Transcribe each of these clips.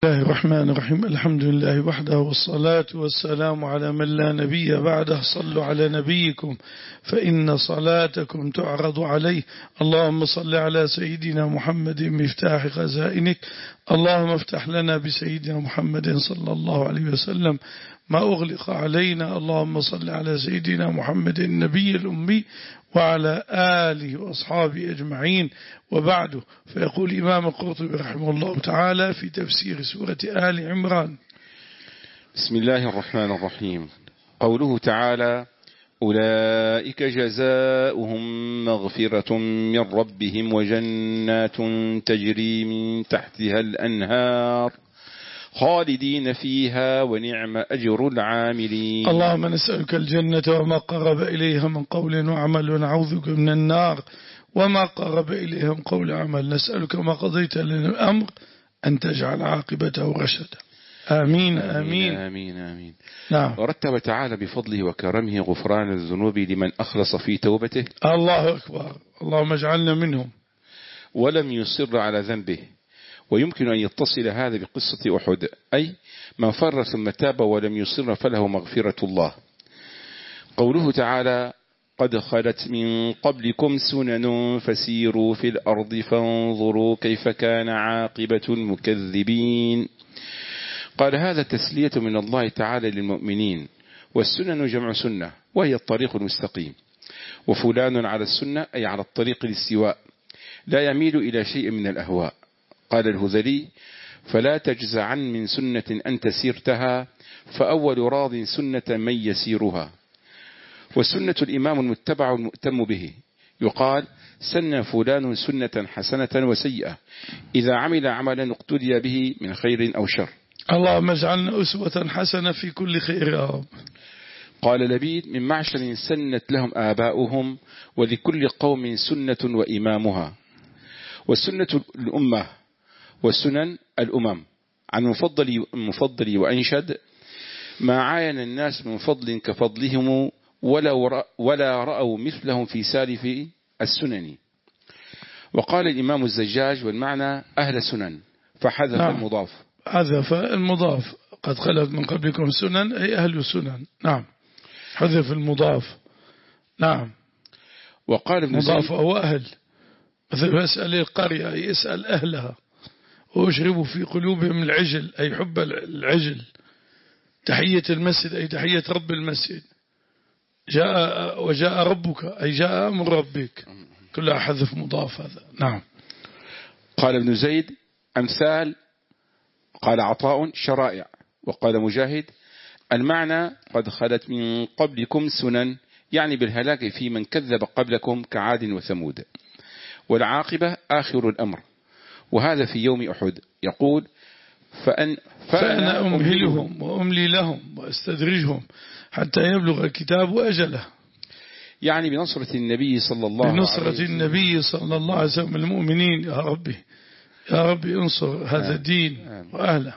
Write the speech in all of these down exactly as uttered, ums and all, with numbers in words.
الله الرحمن الرحيم. الحمد لله وحده والصلاة والسلام على من لا نبي بعده. صلوا على نبيكم فإن صلاتكم تعرض عليه. اللهم صل على سيدنا محمد مفتاح خزائنك. اللهم افتح لنا بسيدنا محمد صلى الله عليه وسلم ما أغلق علينا. اللهم صل على سيدنا محمد النبي الأمي وعلى آله وأصحابه أجمعين، وبعده. فيقول الإمام القرطبي رحمه الله تعالى في تفسير سورة آل عمران: بسم الله الرحمن الرحيم. قوله تعالى: أولئك جزاؤهم مغفرة من ربهم وجنات تجري من تحتها الأنهار خالدين فيها ونعم أجر العاملين. اللهم نسألك الجنة وما قرب إليها من قول وعمل، ونعوذ بك من النار وما قرب إليها من قول وعمل. نسألك ما قضيت لنا الأمر أن تجعل عاقبته رشدا. آمين آمين آمين آمين. نعم. ورتب تعالى بفضله وكرمه غفران الذنوب لمن أخلص في توبته. الله أكبر، اللهم اجعلنا منهم. ولم يصر على ذنبه. ويمكن أن يتصل هذا بقصة أحد، أي من فر ثم تاب ولم يصر فله مغفرة الله. قوله تعالى: قد خلت من قبلكم سنن فسيروا في الأرض فانظروا كيف كان عاقبة المكذبين. قال هذا تسلية من الله تعالى للمؤمنين. والسنن جمع سنة وهي الطريق المستقيم، وفلان على السنة أي على الطريق الاستواء، لا يميل إلى شيء من الأهواء. قال الهذلي: فلا تجزعن من سنة أنت سيرتها، فأول راض سنة من يسيرها. والسنة الإمام المتبع المؤتم به. يقال: سن فلان سنة حسنة وسيئة، إذا عمل عملا اقتدي به من خير أو شر. اللهم اجعلنا أسوة حسنة في كل خير يا رب. قال لبيد: من معشر سنت لهم آباؤهم، ولكل قوم سنة وإمامها. والسنة الأمة، والسنن الأمم. عن مفضل مفضل وأنشد: ما عاين الناس من فضل كفضلهم، ولا ولا رأوا مثلهم في سالف السنن. وقال الإمام الزجاج: والمعنى أهل سنن، فحذف نعم. المضاف حذف المضاف. قد خلت من قبلكم سنن أي أهل سنن. نعم، حذف المضاف. نعم. وقال ابن مضاف أو أهل، مثل يسأل القرية يسأل أهلها. وأشربوا في قلوبهم العجل أي حب العجل. تحية المسجد أي تحية رب المسجد. جاء وجاء ربك أي جاء أمر ربك. كلها حذف مضاف هذا. نعم. قال ابن زيد: أمثال. قال عطاء: شرائع. وقال مجاهد: المعنى قد خلت من قبلكم سنن، يعني بالهلاك في من كذب قبلكم كعاد وثمود. والعاقبة آخر الأمر، وهذا في يوم أحد. يقول: فأن فأنا أمهلهم وأملي لهم وأستدرجهم حتى يبلغ الكتاب أجله. يعني بنصرة النبي صلى الله عليه وسلم بنصرة النبي صلى الله عليه وسلم المؤمنين. يا ربي يا ربي انصر هذا الدين وأهله،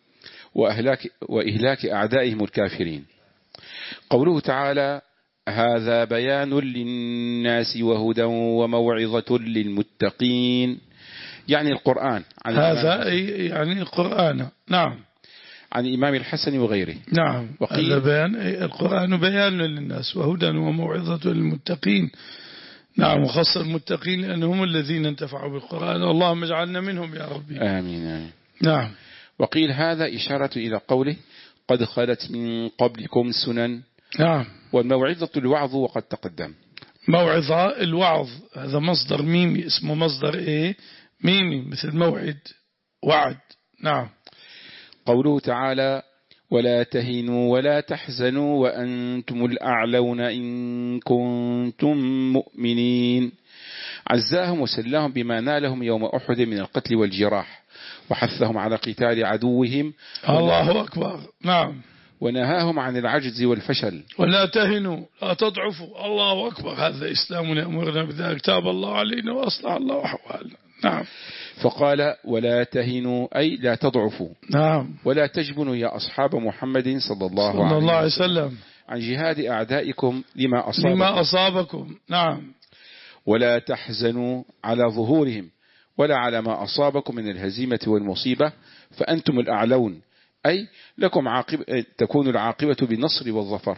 وأهلاك وإهلاك أعدائهم الكافرين. قوله تعالى: هذا بيان للناس وهدى وموعظة للمتقين، يعني القرآن. عن هذا يعني القرآن. نعم. عن الإمام الحسن وغيره. نعم. هذا بيان القرآن بيان للناس وهدى وموعظة للمتقين. نعم، وخاصة المتقين لأنهم الذين انتفعوا بالقرآن. اللهم اجعلنا منهم يا ربي. آمين آمين. نعم. وقيل هذا إشارة إلى قوله: قد خلت من قبلكم سنن. نعم. والموعظة الوعظ وقد تقدم. موعظة الوعظ هذا مصدر ميمي، اسمه مصدر ايه ميمي، مثل موعد وعد. نعم. قوله تعالى: ولا تهنوا ولا تحزنوا وأنتم الأعلون إن كنتم مؤمنين. عزاهم وسلاهم بما نالهم يوم أحد من القتل والجراح، وحثهم على قتال عدوهم. الله أكبر. نعم. ونهاهم عن العجز والفشل. ولا تهنوا لا تضعفوا. الله أكبر. هذا إسلام يأمرنا بذلك. تاب الله علينا وأصلح الله أحوالنا. نعم. فقال: ولا تهنوا أي لا تضعفوا. نعم. ولا تجبنوا يا أصحاب محمد صلى الله, صلى الله عليه وسلم, وسلم عن جهاد أعدائكم لما أصابكم. لما أصابكم. نعم. ولا تحزنوا على ظهورهم ولا على ما أصابكم من الهزيمة والمصيبة فأنتم الأعلون، أي لكم عاقبة تكون العاقبة بالنصر والظفر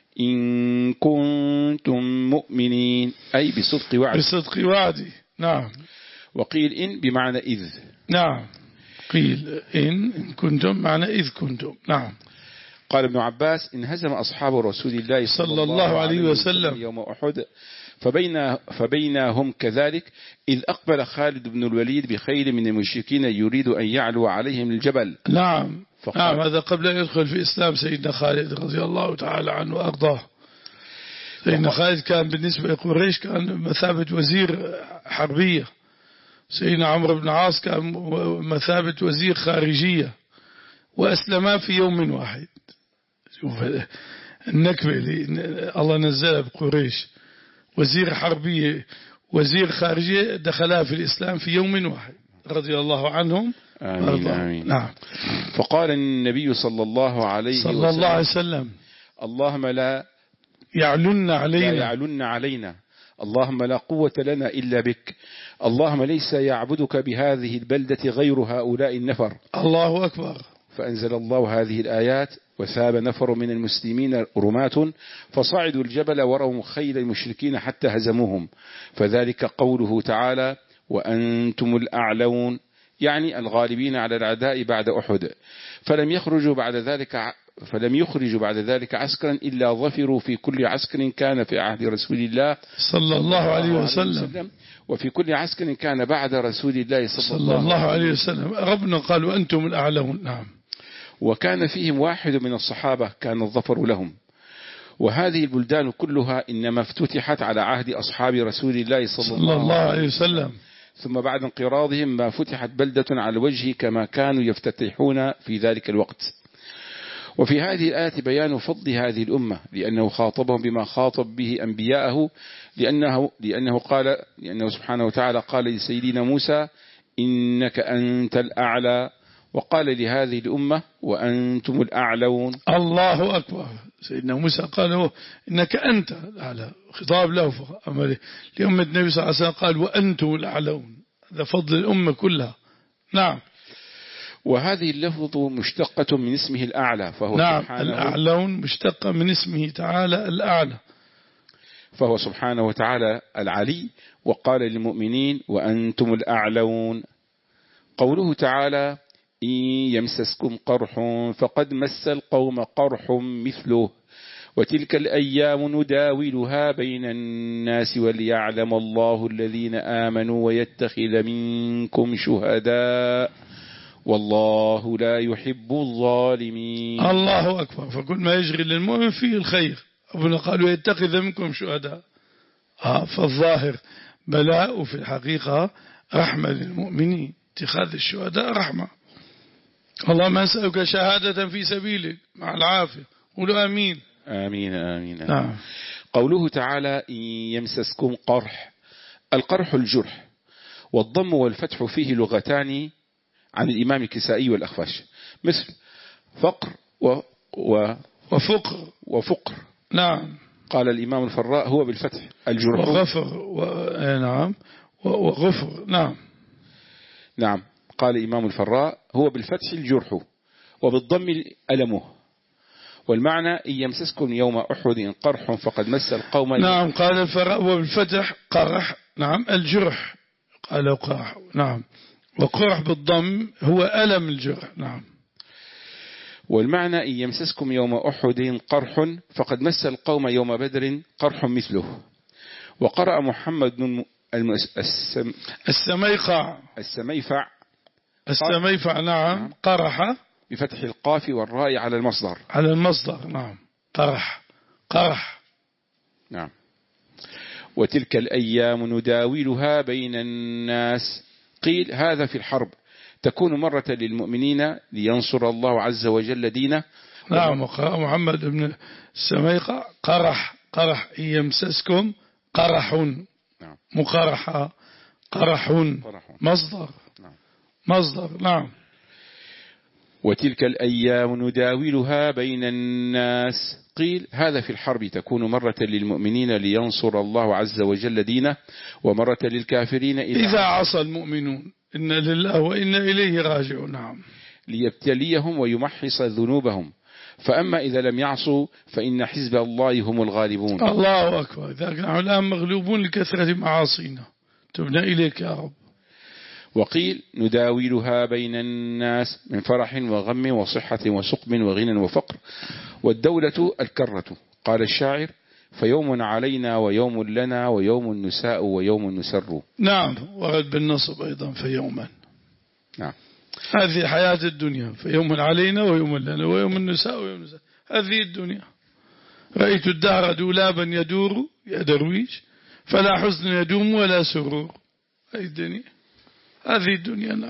إن كنتم مؤمنين، أي بصدق وعد بصدق وعدي. نعم. وقيل إن بمعنى إذ. نعم. قيل إن كنتم معنى إذ كنتم. نعم. قال ابن عباس انهزم أصحاب رسول الله صلى الله عليه وسلم يوم أحد فبين فبينهم كذلك إذ أقبل خالد بن الوليد بخيل من المشركين يريد أن يعلو عليهم الجبل. نعم. نعم. هذا قبل أن يدخل في إسلام سيدنا خالد رضي الله تعالى عنه وأرضاه. سيدنا خالد كان بالنسبة لقريش كان مثابة وزير حربية، سيدنا عمرو بن عاص كان مثابة وزير خارجية، وأسلما في يوم واحد. شوف النكبة اللي الله نزلها بقريش، وزير حربية وزير خارجية دخلها في الإسلام في يوم واحد رضي الله عنهم. آمين آمين. نعم. فقال النبي صلى الله عليه صلى وسلم الله عليه وسلم اللهم لا يعلن علينا لا يعلن علينا اللهم لا قوة لنا إلا بك، اللهم ليس يعبدك بهذه البلدة غير هؤلاء النفر. الله أكبر. فأنزل الله هذه الآيات وثاب نفر من المسلمين رماة فصعدوا الجبل وروا خيل المشركين حتى هزموهم، فذلك قوله تعالى وأنتم الأعلون، يعني الغالبين على الأعداء بعد أحد. فلم يخرجوا بعد ذلك فلم يخرجوا بعد ذلك عسكرا إلا ظفروا في كل عسكر كان في عهد رسول الله صلى الله عليه وسلم وفي كل عسكر كان بعد رسول الله صلى, صلى الله عليه وسلم. ربنا قال وأنتم الأعلون. نعم. وكان فيهم واحد من الصحابة كان الظفر لهم. وهذه البلدان كلها إنما افتتحت على عهد أصحاب رسول الله صلى, صلى الله عليه وسلم، ثم بعد انقراضهم ما فتحت بلدة على الوجه كما كانوا يفتتحون في ذلك الوقت. وفي هذه الآية بيان فضل هذه الأمة لأنه خاطبهم بما خاطب به أنبياءه، لأنه, لأنه قال لأنه سبحانه وتعالى قال لسيدنا موسى إنك أنت الأعلى، وقال لهذه الأمة وأنتم الأعلون. الله أكبر. سيدنا موسى قال له إنك أنت الأعلى، خطاب له، أما لأمة النبي صلى الله عليه وسلم قال وأنتم الأعلون، هذا فضل الأمة كلها. نعم. وهذه اللفظ مشتقة من اسمه الأعلى، فهو نعم سبحانه الأعلون مشتقة من اسمه تعالى الأعلى، فهو سبحانه وتعالى العلي، وقال للمؤمنين وأنتم الأعلون. قوله تعالى إن يمسسكم قرح فقد مس القوم قرح مثله وتلك الأيام نداولها بين الناس وليعلم الله الذين آمنوا ويتخذ منكم شهداء والله لا يحب الظالمين. الله أكبر. فكل ما يجري للمؤمن فيه الخير. ربنا قال ويتخذ منكم شهداء، آه فالظاهر بلاء، وفي الحقيقة رحمة للمؤمنين، اتخاذ الشهداء رحمة. اللهم أسألك شهادة في سبيلك مع العافية. قولوا آمين. آمين آمين, آمين. نعم. قوله تعالى إن يمسسكم قرح، القرح الجرح، والضم والفتح فيه لغتان عن الإمام الكسائي والأخفش، مثل فقر و و وفقر وفقر. نعم. قال الإمام الفراء هو بالفتح الجرح وغفر و... نعم وغفر. نعم. نعم. قال الإمام الفراء هو بالفتح الجرح وبالضم ألمه، والمعنى إن يمسسكم يوم أحد قرح فقد مس القوم. نعم. قال الفراء وبالفتح قرح، نعم الجرح، قال قرح. نعم. وقرح بالضم هو ألم الجرح. نعم. والمعنى إن يمسسكم يوم أحد قرح فقد مس القوم يوم بدر قرح مثله. وقرأ محمد بن السم... السميقع السميفع السميفع نعم قرح بفتح القاف والراء على المصدر على المصدر. نعم. قرح قرح. نعم. وتلك الأيام نداولها بين الناس، قيل هذا في الحرب تكون مرة للمؤمنين لينصر الله عز وجل دينه. نعم. وقرأ محمد بن السميقع قرح قرح إن يمسسكم قرح. نعم. مقرحة قرح مصدر. نعم. مصدر. نعم. وتلك الأيام نداولها بين الناس. قيل هذا في الحرب تكون مرة للمؤمنين لينصر الله عز وجل دينه، ومرة للكافرين إذا عصى المؤمنون إن لله وإنا إليه راجعون. نعم. ليبتليهم ويمحص ذنوبهم، فأما إذا لم يعصوا فإن حزب الله هم الغالبون. الله أكبر. إذا نحن الآن مغلوبون لكثرة معاصينا، تبنا إليك يا رب. وقيل نداولها بين الناس من فرح وغم وصحة وسقم وغنى وفقر، والدولة الكرة. قال الشاعر فيوم علينا ويوم لنا ويوم نساء ويوم نسر. نعم. ورد بالنصب أيضا فيوما. نعم. هذه حياة الدنيا، فيوم علينا ويوم لنا ويوم النساء ويوم نساء. هذه الدنيا. رأيت الدهر دولابا يدور يا درويش، فلا حزن يدوم ولا سرور. هذه الدنيا، هذه الدنيا. نعم.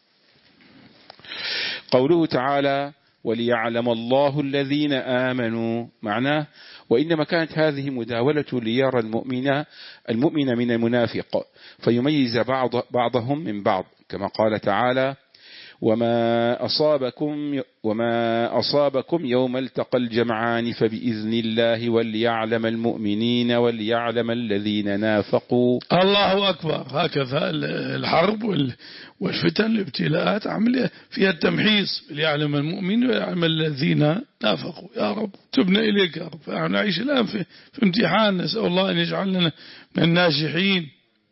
قوله تعالى وليعلم الله الذين آمنوا، معناه وإنما كانت هذه مداولة ليرى المؤمن المؤمن من المنافق، فيميز بعض بعضهم من بعض، كما قال تعالى وما أصابكم وما أصابكم يوم التقى الجمعان فبإذن الله وليعلم المؤمنين وليعلم الذين نافقوا. الله أكبر. هكذا الحرب والفتن الابتلاءات عملية فيها التمحيص، ليعلم المؤمن ويعلم الذين نافقوا. يا رب تبنا إليك يا رب. فنحن نعيش الآن في, في امتحان، نسأل الله أن يجعلنا من الناجحين.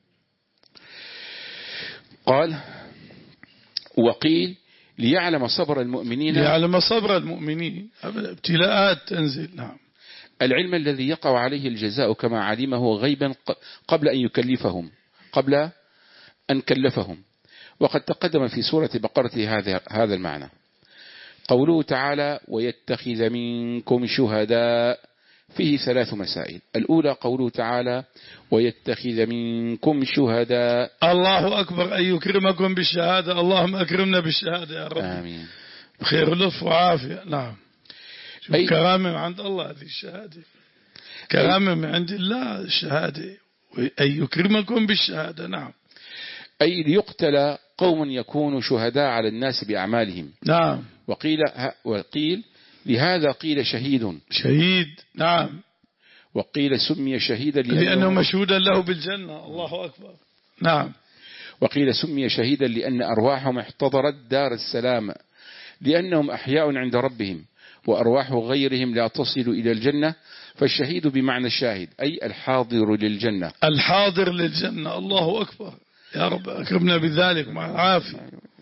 قال وقيل ليعلم صبر المؤمنين، ليعلم صبر المؤمنين، ابتلاءات تنزل. نعم. العلم الذي يقع عليه الجزاء كما علمه غيبا قبل أن يكلفهم قبل أن كلفهم. وقد تقدم في سورة بقرة هذا هذا المعنى. قوله تعالى ويتخذ منكم شهداء، فيه ثلاث مسائل. الأولى قوله تعالى ويتخذ منكم شهداء. الله أكبر. أن يكرمكم بالشهادة. اللهم أكرمنا بالشهادة يا رب. آمين. بخير لطف وعافية. نعم. أي كرامة عند الله هذه الشهادة، كرامة من عند الله الشهادة. أن يكرمكم بالشهادة. نعم. أي ليقتل قوم يكونوا شهداء على الناس بأعمالهم. نعم. وقيل وقيل لهذا قيل شهيد. شهيد. نعم. وقيل سمي شهيدا لأنه, لأنه مشهودا له بالجنة. الله أكبر. نعم. وقيل سمي شهيدا لأن أرواحهم احتضرت دار السلام، لأنهم أحياء عند ربهم، وأرواح غيرهم لا تصل إلى الجنة، فالشهيد بمعنى الشاهد أي الحاضر للجنة. الحاضر للجنة. الله أكبر. يا رب أكرمنا بذلك مع العافية.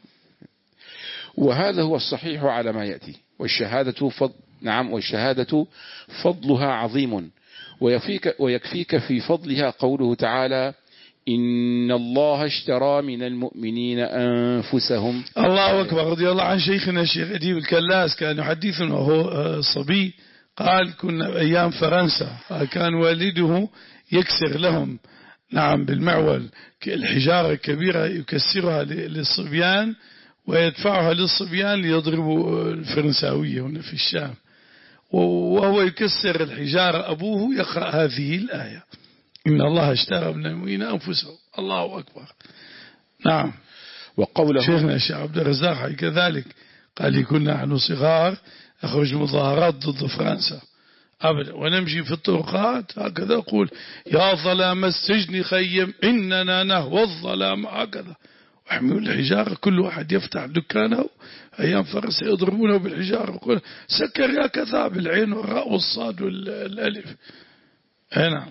وهذا هو الصحيح على ما يأتي. والشهادة فضل نعم والشهادة فضلها عظيم، ويكفيك, ويكفيك في فضلها قوله تعالى إن الله اشترى من المؤمنين أنفسهم. الله أكبر. رضي الله عن شيخنا الشيخ أديب الكلاس، كان يحدثنا وهو صبي، قال كنا أيام فرنسا، كان والده يكسر لهم نعم بالمعول الحجارة الكبيرة يكسرها للصبيان ويدفعها للصبيان ليضربوا الفرنساوية هنا في الشام، وهو يكسر الحجارة أبوه يقرأ هذه الآية إن الله اشترى من المؤمنين أنفسهم. الله أكبر. نعم. وقوله شيخنا الشيخ عبد الرزاق كذلك قال كنا نحن صغار أخرج مظاهرات ضد فرنسا أبدا، ونمشي في الطرقات هكذا أقول يا ظلام السجن خيم إننا نهوى الظلام، هكذا وحملوا الحجارة، كل واحد يفتح دكانه أيام فرنسا يضربونه بالحجارة ويقول سكر يا كذاب، العين والراء والصاد والألف. نعم.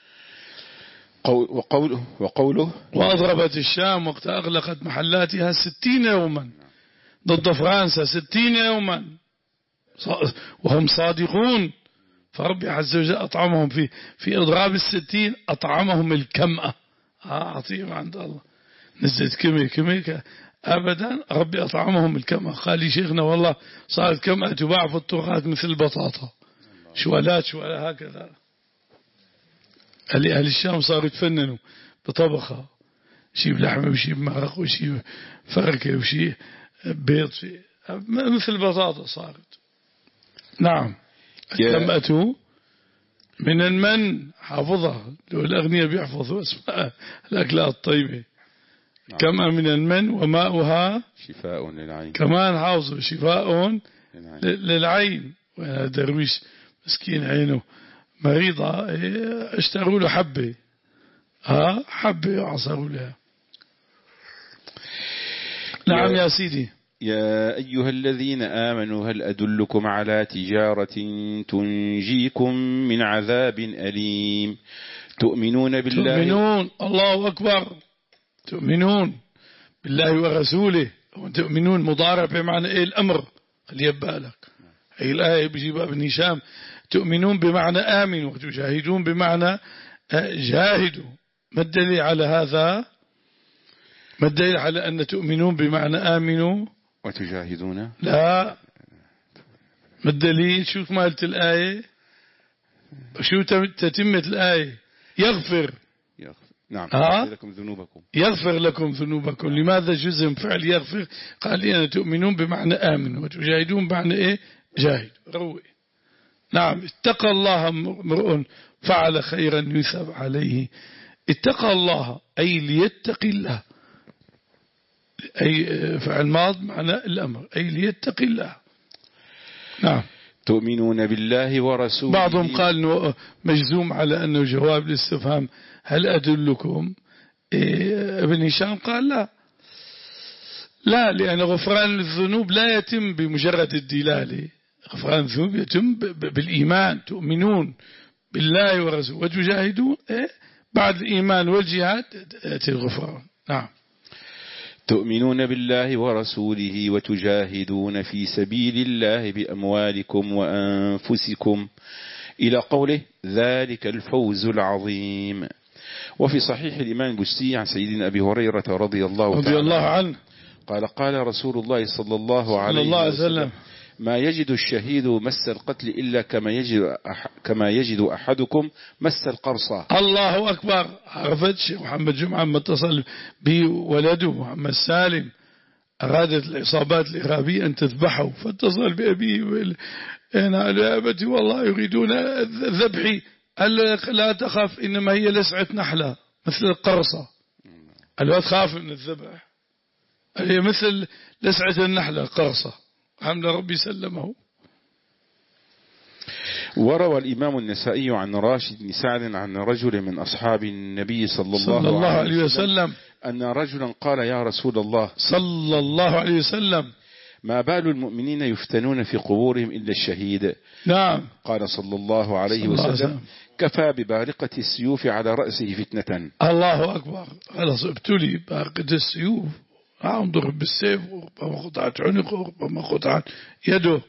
وقوله, وقوله وأضربت الشام وقت أغلقت محلاتها ستين يوما ضد فرنسا، ستين يوما وهم صادقون، فربي عز وجل أطعمهم في في إضراب الستين أطعمهم الكمأة. عطيهم عند الله نزلت كمية كمية أبدا، ربي أطعمهم الكمأة. قال لي شيخنا والله صارت كمأة تباع في الطرقات مثل البطاطا، شوالات شوالات هكذا. أهل الشام صاروا يتفننوا بطبخة، شيء بلحمة وشيء بمرق وشيء فركة وشيء بيض، شيء مثل البطاطا صارت. نعم. كمأته من المن حافظها، لو الأغنياء بيحفظوا اسمها الأكلات الطيبة، نعم. كما من المن وماؤها شفاء للعين. كمان حافظوا شفاء للعين, للعين. وانا درويش مسكين عينه مريضة اشتروا له حبة ها حبة وعصروا لها. نعم يا سيدي. يا أيها الذين آمنوا هل أدلكم على تجارة تنجيكم من عذاب أليم تؤمنون بالله تؤمنون الله أكبر تؤمنون بالله ورسوله وتؤمنون مضارع بمعنى إيه الأمر اللي يبالك هي الآية بجيبها ابن هشام تؤمنون بمعنى آمنوا وتجاهدون بمعنى جاهدوا. ما الدليل على هذا؟ ما الدليل على أن تؤمنون بمعنى آمنوا وتجاهدون؟ لا. ما الدليل؟ شوف مالت الآية شو تتمة الآية يغفر, يغفر. نعم يغفر لكم ذنوبكم يغفر لكم ذنوبكم. لماذا جزم فعل يغفر؟ قال لي أنا تؤمنون بمعنى آمنوا وتجاهدون بمعنى إيه جاهد روي. نعم اتقى الله امرؤ فعل خيرا يثاب عليه. اتقى الله أي ليتقي الله أي فعل ماض معنى الأمر أي ليتقي الله. نعم. تؤمنون بالله ورسوله. بعضهم قال إنه مجزوم على أنه جواب الاستفهام هل أدلكم؟ إيه ابن هشام قال لا لا لأن غفران الذنوب لا يتم بمجرد الدلالة. غفران الذنوب يتم بالإيمان تؤمنون بالله ورسوله وتجاهدون إيه بعد الإيمان والجهاد يأتي الغفران. نعم. تؤمنون بالله ورسوله وتجاهدون في سبيل الله بأموالكم وأنفسكم إلى قوله ذلك الفوز العظيم. وفي صحيح الإمام البستي عن سيدنا أبي هريرة رضي الله, رضي الله عنه قال قال رسول الله صلى الله عليه الله وسلم, وسلم ما يجد الشهيد مس القتل إلا كما يجد, أح كما يجد أحدكم مس القرصة. الله أكبر. عرفت شيخ محمد جمعة ما اتصل بولده محمد سالم أرادت العصابات الإرهابية أن تذبحه فاتصل بأبيه أنا يا أبتي والله يريدون ذبحي. قال لا تخاف إنما هي لسعة نحلة مثل القرصة. قال لا تخاف من الذبح هي مثل لسعة النحلة القرصة. حمد ربي سلمه. وروى الإمام النسائي عن راشد بن سعد عن رجل من أصحاب النبي صلى الله, صلى الله عليه وسلم, وسلم أن رجلا قال يا رسول الله صلى الله عليه وسلم ما بال المؤمنين يفتنون في قبورهم إلا الشهيد؟ نعم. قال صلى الله عليه وسلم كفى ببارقة السيوف على رأسه فتنة. الله أكبر. خلاص ابتلي بارقة السيوف انظر بالسيف وربما قطعت عنقه وربما قطعت يده.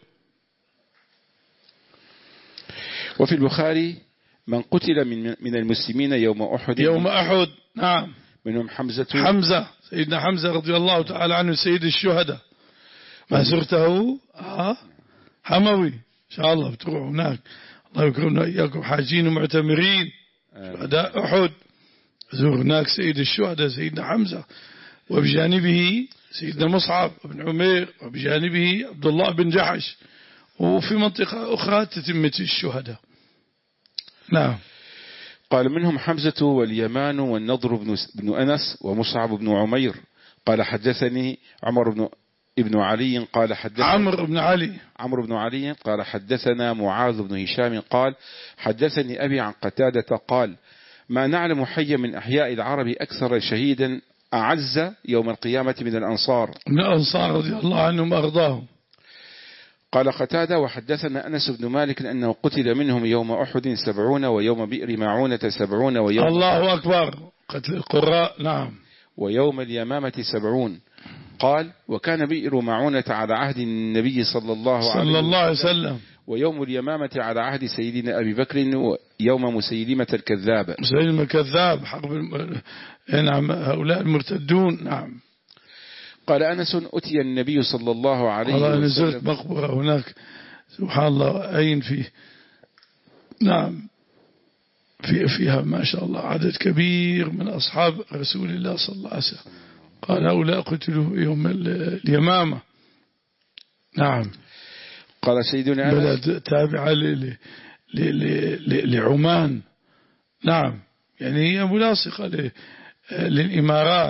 وفي البخاري من قتل من من المسلمين يوم أحد يوم أحد نعم منهم حمزة حمزة سيدنا حمزة رضي الله تعالى عنه سيد الشهداء. ما زرته آه حموي إن شاء الله بتروح هناك الله يكرمنا إياكم حاجين ومعتمرين شهداء أحد زور هناك سيد الشهداء سيدنا حمزة وبجانبه سيدنا مصعب بن عمير وبجانبه عبد الله بن جحش وفي منطقة أخرى تتمة الشهداء. نعم. قال منهم حمزة واليمان والنضر بن, بن أنس ومصعب بن عمير. قال حدثني عمر بن ابن علي قال حدثنا عمرو بن علي عمرو بن علي قال حدثنا معاذ بن هشام قال حدثني أبي عن قتادة قال ما نعلم حيا من أحياء العرب أكثر شهيدا أعز يوم القيامة من الأنصار من الأنصار رضي الله عنهم وأرضاهم. قال قتادة وحدثنا أنس بن مالك أنه قتل منهم يوم أحد سبعون ويوم بئر معونة سبعون ويوم الله أكبر قتل القراء. نعم. ويوم اليمامة سبعون. قال وكان بئر معونة على عهد النبي صلى الله عليه, صلى الله عليه وسلم ويوم اليمامة على عهد سيدنا أبي بكر ويوم مسيلمة الكذاب مسيلمة الكذاب حرب الم... نعم هؤلاء المرتدون. نعم. قال أنس أتي النبي صلى الله عليه وسلم. والله نزلت مقبرة هناك سبحان الله أين فيه. نعم في فيها ما شاء الله عدد كبير من أصحاب رسول الله صلى الله عليه وسلم. قال هؤلاء قتلوا يوم اليمامة. نعم. قال سيدنا أنس بلد تابعة ل... ل... ل... لعمان. نعم يعني هي ملاصقة ل... للإمارات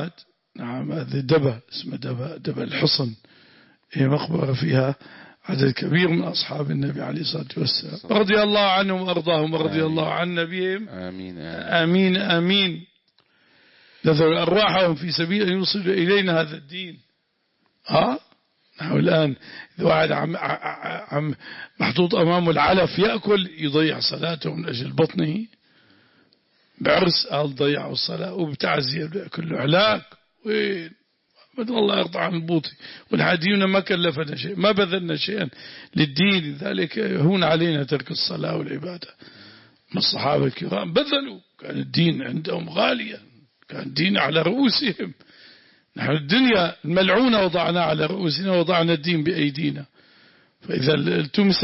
نعم هذه دبا اسمها دبا دبا الحصن، هي مقبرة فيها عدد كبير من أصحاب النبي عليه الصلاة والسلام رضي الله عنهم وأرضاهم ورضي الله عن نبيهم. آمين آمين آمين. نذر أرواحهم في سبيل أن يوصل إلينا هذا الدين. ها نحن الآن إذا واحد عم, عم محطوط أمامه العلف يأكل يضيع صلاته من أجل بطنه، بعرس قال ضيعوا الصلاة وبتعزية كله علاك وين بدل الله يرضى عن البوطي. والحاديون ما كلفنا شيء، ما بذلنا شيئا للدين، لذلك هون علينا ترك الصلاة والعبادة. من الصحابة الكرام بذلوا، كان الدين عندهم غاليا، كان الدين على رؤوسهم. نحن الدنيا الملعونة وضعنا على رؤوسنا وضعنا الدين بأيدينا. فإذا التمس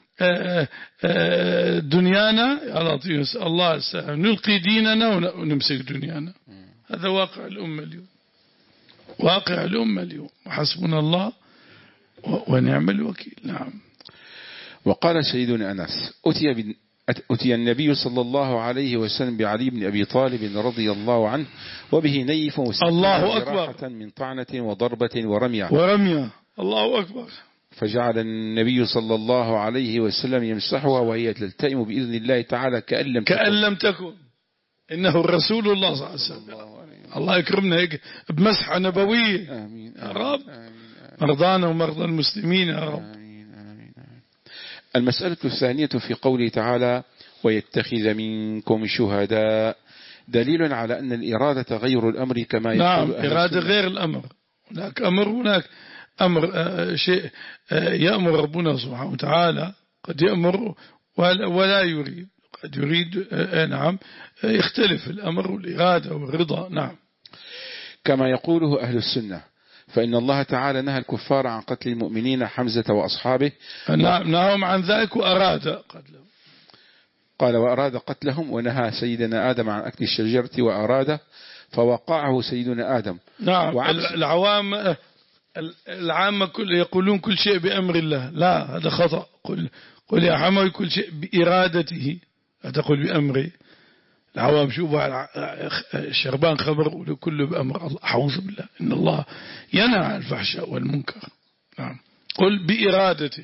دنيانا يا لطيف الله السلام نلقي ديننا ونمسك دنيانا. هذا واقع الأمة اليوم، واقع الأمة اليوم، وحسبنا الله ونعم الوكيل. نعم. وقال سيدنا أنس أتي, أتي النبي صلى الله عليه وسلم بعلي بن أبي طالب رضي الله عنه وبه نيف الله أكبر من طعنة وضربة ورمية ورمية الله أكبر. فجعل النبي صلى الله عليه وسلم يمسحها وهي تلتئم بإذن الله تعالى كأن لم تكن, كأن لم تكن. إنه الرسول الله صلى الله عليه وسلم. الله يكرمنا هيك بمسحة نبوية. آمين يا رب. مرضانا ومرضى المسلمين يا رب. آمين آمين آمين. المسألة الثانية في قوله تعالى ويتخذ منكم شهداء، دليل على أن الإرادة غير الأمر كما يقول نعم إرادة غير الأمر. هناك أمر هناك أمر آه شيء آه يأمر ربنا سبحانه وتعالى، قد يأمر ولا يريد، قد يريد آه نعم آه يختلف الأمر والإرادة والرضا. نعم كما يقوله أهل السنة، فإن الله تعالى نهى الكفار عن قتل المؤمنين حمزة وأصحابه. نعم نهاهم عن ذلك وأراد قتلهم. قال وأراد قتلهم، ونهى سيدنا آدم عن أكل الشجرة وأراد فوقعه سيدنا آدم. نعم العوام العامة كل يقولون كل شيء بأمر الله، لا هذا خطأ. قل, قل يا حموي كل شيء بإرادته، لا تقول بأمره. العوام شوفوا الشربان خبر ولكل بأمر الله. أعوذ بالله، إن الله ينهى عن الفحشاء والمنكر. نعم قل بإرادته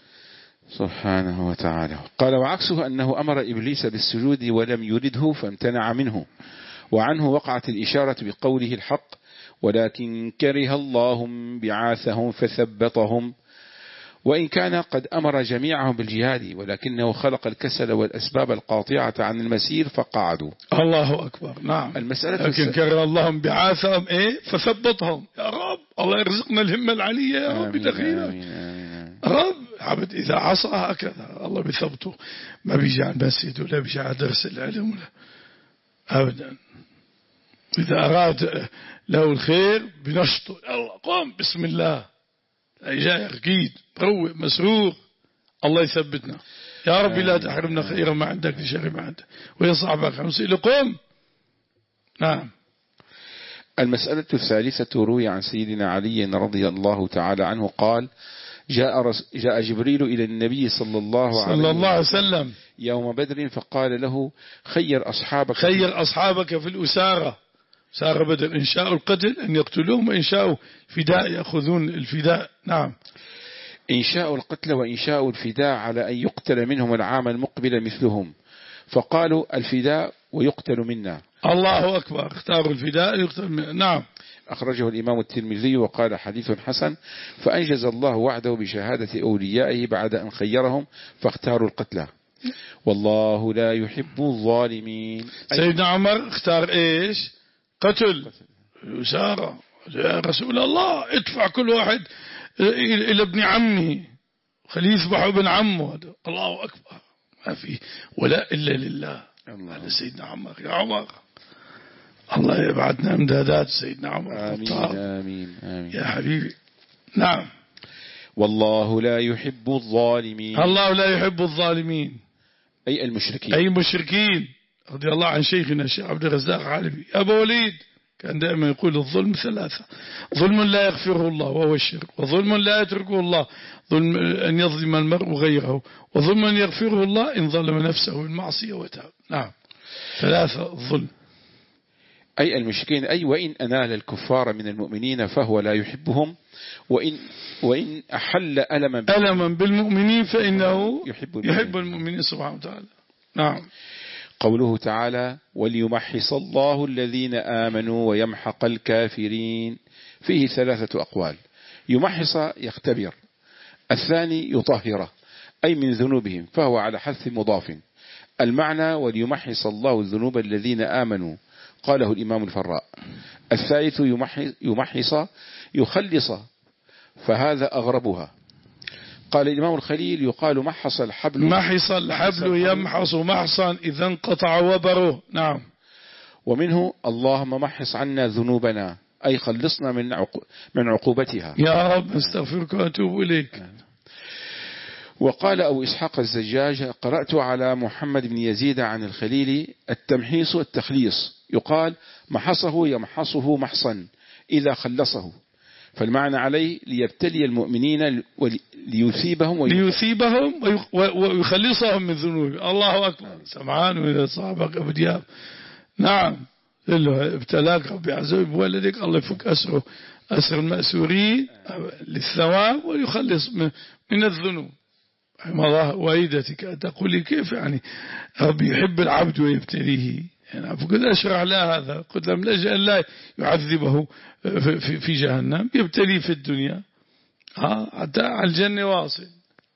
سبحانه وتعالى. قال وعكسه أنه أمر إبليس بالسجود ولم يرده فامتنع منه، وعنه وقعت الإشارة بقوله الحق ولكن كره الله بعاثهم فثبطهم، وإن كان قد أمر جميعهم بالجهاد ولكنه خلق الكسل والأسباب القاطعة عن المسير فقعدوا. الله أكبر. نعم المسألة لكن كره الله بعاثهم إيه فثبطهم. يا رب الله يرزقنا الهمة العلية يا رب دخيلة. رب عبد إذا عصى هكذا الله بثبته، ما بيجي عن مسجد ولا بيجي عن درس العلم ولا أبدا. إذا أراد له الخير بنشطه، الله قم بسم الله جاي أكيد روق مسرور. الله يثبتنا يا رب، لا تحرمنا خيرا ما عندك لشر ما عندك، ويصعبك خمسين قم. نعم. المسألة الثالثة روي عن سيدنا علي رضي الله تعالى عنه قال جاء, رس جاء جبريل إلى النبي صلى الله عليه, صلى الله عليه وسلم يوم بدر فقال له خير أصحابك خير أصحابك في الأسارة. سار بدر إن شاءوا القتل أن يقتلوهم، وإن شاءوا فداء يأخذون الفداء. نعم إن شاءوا القتل وإن شاءوا الفداء على أن يقتل منهم العام المقبل مثلهم، فقالوا الفداء ويقتل منا. الله أكبر، اختاروا الفداء يقتل منا. نعم. أخرجه الإمام الترمذي وقال حديث حسن. فأنجز الله وعده بشهادة أوليائه بعد أن خيرهم فاختاروا القتلى، والله لا يحب الظالمين. سيدنا عمر اختار إيش؟ قتل الأسارة. يا رسول الله ادفع كل واحد إلى ابن عمه، خليه يذبح ابن عمه. الله أكبر، ما في ولا إلا لله. هذا سيدنا عمر. يا عمر الله يبعثنا امدادات سيدنا عمر. آمين آمين آمين يا حبيبي. نعم. والله لا يحب الظالمين. الله لا يحب الظالمين أي المشركين. أي مشركين. رضي الله عن شيخنا الشيخ عبد الرزاق علبي أبو وليد كان دائما يقول الظلم ثلاثة: ظلم لا يغفره الله وهو الشرك، وظلم لا يتركه الله ظلم أن يظلم المرء غيره، وظلم أن يغفره الله إن ظلم نفسه بالمعصية وتاب. نعم ثلاثة الظلم. أي المشركين، أي وإن أنال الكفار من المؤمنين فهو لا يحبهم، وإن, وإن أحل ألما ألما بالمؤمنين فإنه يحب المؤمنين, يحب المؤمنين سبحانه وتعالى. نعم. قوله تعالى وليمحص الله الذين آمنوا ويمحق الكافرين، فيه ثلاثة أقوال. يمحص يختبر، الثاني يطهره أي من ذنوبهم، فهو على حذف مضاف. المعنى وليمحص الله الذنوب الذين آمنوا، قاله الإمام الفراء. الثالث يمحص يخلص، فهذا أغربها. قال الإمام الخليل يقال محص الحبل، محص الحبل يمحص محصا إذا انقطع وبره. نعم. ومنه اللهم محص عنا ذنوبنا، أي خلصنا من من عقوبتها. يا رب استغفرك وأتوب إليك. وقال أبو إسحاق الزجاج قرأت على محمد بن يزيد عن الخليل التمحيص التخليص، يقال محصه يمحصه محصا إذا خلصه، فالمعنى عليه ليبتلي المؤمنين ليثيبهم ليثيبهم ويخلصهم من ذنوبهم. الله أكبر. سمعان وإذا صابك أبو دياب. نعم. له ابتلاك ربي عز وجل بولدك، الله يفك أسره أسر المأسورين للثواب ويخلص من الذنوب. الله وعيدتك تقول لي كيف يعني ربي يحب العبد ويبتليه؟ يعني فقد أشرع لا هذا، قد لم لجأ لا يعذبه في جهنم، يبتليه في الدنيا حتى على الجنة واصل.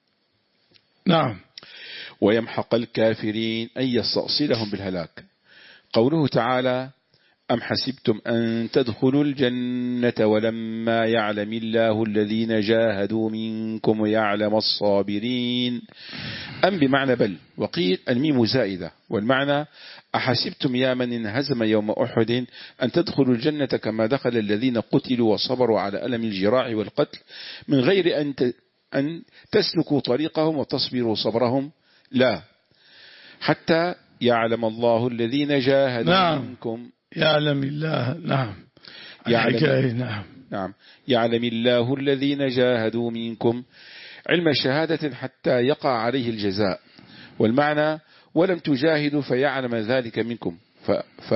نعم. ويمحق الكافرين أي يستأصلهم بالهلاك. قوله تعالى أم حسبتم أن تدخلوا الجنة ولما يعلم الله الذين جاهدوا منكم ويعلم الصابرين. أم بمعنى بل، وقيل الميم زائدة، والمعنى أحسبتم يا من انهزم يوم أحد أن تدخلوا الجنة كما دخل الذين قتلوا وصبروا على ألم الجراح والقتل من غير أن أن تسلكوا طريقهم وتصبروا صبرهم؟ لا، حتى يعلم الله الذين جاهدوا نعم. منكم. يعلم الله. نعم. يعلم, نعم. نعم. يعلم الله الذين جاهدوا منكم علم شهادة حتى يقع عليه الجزاء، والمعنى ولم تجاهدوا فيعلم ذلك منكم. ف, ف...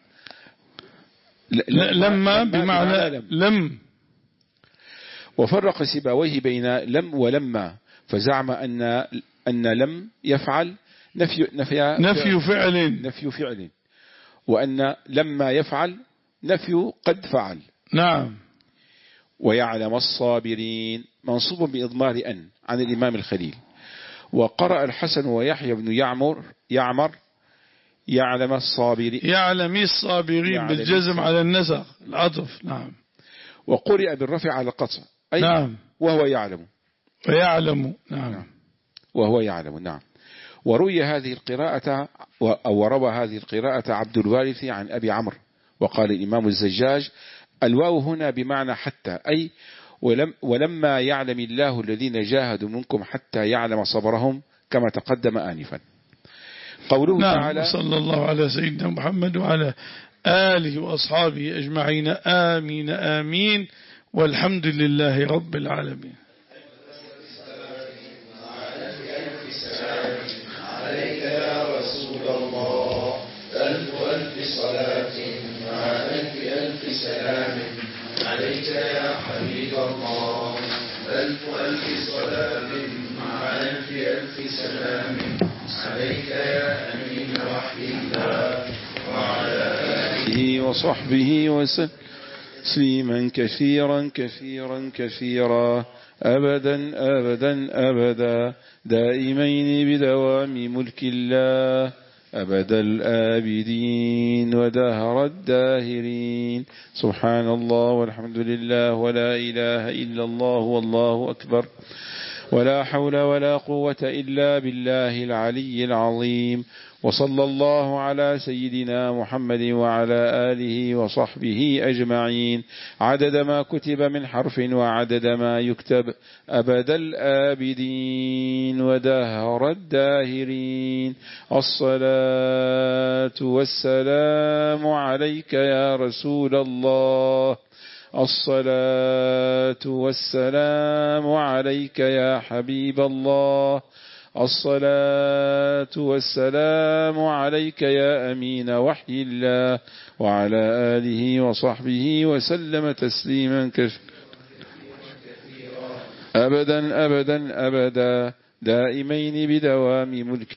ل... لما بمعنى لم. لم. وفرق سيبويه بين لم ولما، فزعم أن أن لم يفعل نفي نفي نفي فعل نفي فعل، وأن لما يفعل نفي قد فعل. نعم. ويعلم الصابرين منصوب بإضمار أن عن الإمام الخليل. وقرأ الحسن ويحيى بن يعمر يعمر يعلم الصابرين يعلم الصابرين يعلم بالجزم على النسخ العطف. نعم. وقرئ بالرفع على القطع أي نعم. وهو يعلم ويعلم. نعم. نعم. وهو يعلم. نعم. وروي هذه القراءة أو وروى هذه القراءة عبد الوارث عن أبي عمرو. وقال الإمام الزجاج الواو هنا بمعنى حتى، أي ولم ولما يعلم الله الذين جاهدوا منكم حتى يعلم صبرهم كما تقدم آنفا. قوله نعم. تعالى صلى الله على سيدنا محمد وعلى آله وأصحابه أجمعين. آمين آمين، والحمد لله رب العالمين. عليك يا رسول الله ألف ألف صلاة مع ألف ألف سلام، عليك يا حبيب الله ألف ألف صلاة مع ألف ألف سلام، عليك يا أمين وحي الله وعلى آله وصحبه وسلم تسليما كثيرا كثيرا كثيرا أبدا أبدا أبدا دائمين بدوام ملك الله أبد الآبدين ودهر الداهرين. سبحان الله والحمد لله ولا إله إلا الله والله أكبر، ولا حول ولا قوة إلا بالله العلي العظيم. وصلى الله على سيدنا محمد وعلى آله وصحبه أجمعين عدد ما كتب من حرف وعدد ما يكتب أبد الآبدين ودهر الداهرين. الصلاة والسلام عليك يا رسول الله، الصلاة والسلام عليك يا حبيب الله، الصلاة والسلام عليك يا أمين وحي الله وعلى آله وصحبه وسلم تسليما كثيرا أبدا أبدا أبدا دائمين بدوام ملك